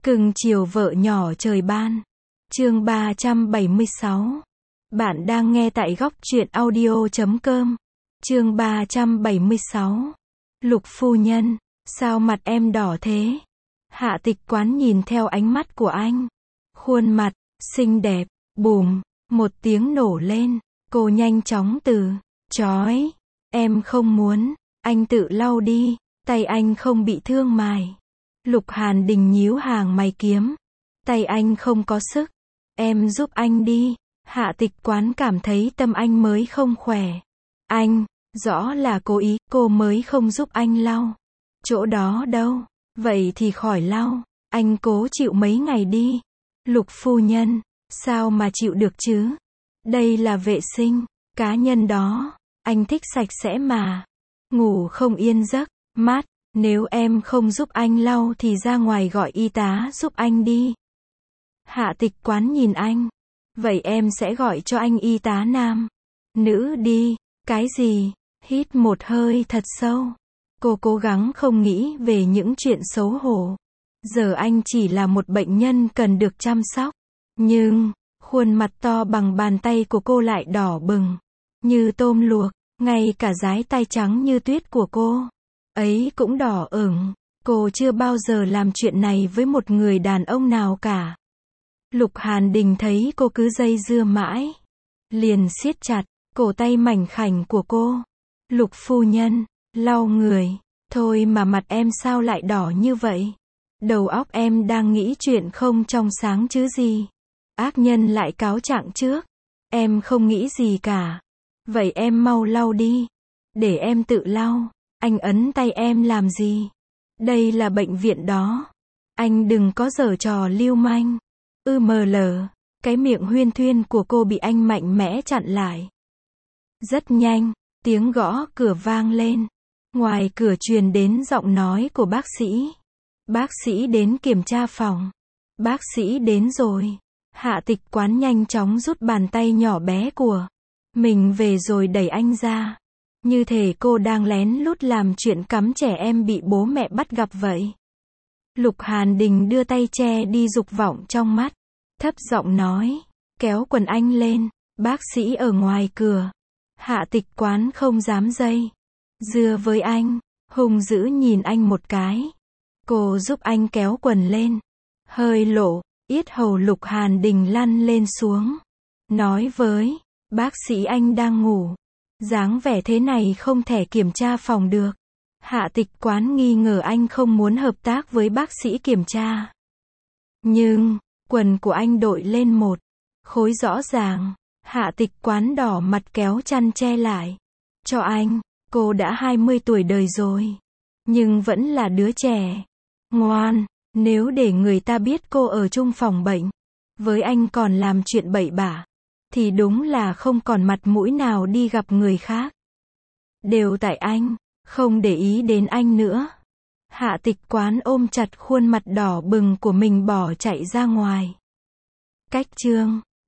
Cưng chiều vợ nhỏ trời ban. Chương 376. Bạn đang nghe tại góc truyện audio.com. Chương 376. Lục phu nhân, sao mặt em đỏ thế? Hạ Tịch Quán nhìn theo ánh mắt của anh. Khuôn mặt xinh đẹp, bùm, một tiếng nổ lên, cô nhanh chóng từ chói, em không muốn, anh tự lau đi, tay anh không bị thương mài. Lục Hàn Đình nhíu hàng mày kiếm, tay anh không có sức, em giúp anh đi. Hạ Tịch Quán cảm thấy tâm anh mới không khỏe. Anh, rõ là cố ý, cô mới không giúp anh lau. Chỗ đó đâu, vậy thì khỏi lau, anh cố chịu mấy ngày đi. Lục phu nhân, sao mà chịu được chứ? Đây là vệ sinh cá nhân đó, anh thích sạch sẽ mà. Ngủ không yên giấc, mát, nếu em không giúp anh lau thì ra ngoài gọi y tá giúp anh đi. Hạ Tịch Quán nhìn anh, vậy em sẽ gọi cho anh y tá nam, nữ đi. Cái gì? Hít một hơi thật sâu. Cô cố gắng không nghĩ về những chuyện xấu hổ. Giờ anh chỉ là một bệnh nhân cần được chăm sóc. Nhưng, khuôn mặt to bằng bàn tay của cô lại đỏ bừng, như tôm luộc, ngay cả dái tay trắng như tuyết của cô ấy cũng đỏ ửng. Cô chưa bao giờ làm chuyện này với một người đàn ông nào cả. Lục Hàn Đình thấy cô cứ dây dưa mãi, liền siết chặt cổ tay mảnh khảnh của cô. Lục phu nhân, lau người, thôi mà mặt em sao lại đỏ như vậy? Đầu óc em đang nghĩ chuyện không trong sáng chứ gì? Ác nhân lại cáo trạng trước. Em không nghĩ gì cả. Vậy em mau lau đi. Để em tự lau. Anh ấn tay em làm gì? Đây là bệnh viện đó. Anh đừng có giở trò lưu manh. ML. Cái miệng huyên thuyên của cô bị anh mạnh mẽ chặn lại. Rất nhanh, tiếng gõ cửa vang lên. Ngoài cửa truyền đến giọng nói của bác sĩ. Bác sĩ đến kiểm tra phòng. Bác sĩ đến rồi. Hạ Tịch Quán nhanh chóng rút bàn tay nhỏ bé của mình về rồi đẩy anh ra. Như thể cô đang lén lút làm chuyện cắm trẻ em bị bố mẹ bắt gặp vậy. Lục Hàn Đình đưa tay che đi dục vọng trong mắt. Thấp giọng nói, kéo quần anh lên. Bác sĩ ở ngoài cửa. Hạ Tịch Quán không dám dây dưa với anh, hung dữ nhìn anh một cái. Cô giúp anh kéo quần lên. Hơi lộ, yết hầu Lục Hàn Đình lăn lên xuống. Nói với bác sĩ anh đang ngủ. Dáng vẻ thế này không thể kiểm tra phòng được. Hạ Tịch Quán nghi ngờ anh không muốn hợp tác với bác sĩ kiểm tra. Nhưng, quần của anh đội lên một khối rõ ràng. Hạ Tịch Quán đỏ mặt kéo chăn che lại. Cho anh, cô đã 20 tuổi đời rồi. Nhưng vẫn là đứa trẻ. Ngoan, nếu để người ta biết cô ở chung phòng bệnh với anh còn làm chuyện bậy bạ, thì đúng là không còn mặt mũi nào đi gặp người khác. Đều tại anh, không để ý đến anh nữa. Hạ Tịch Quán ôm chặt khuôn mặt đỏ bừng của mình bỏ chạy ra ngoài. Cách chương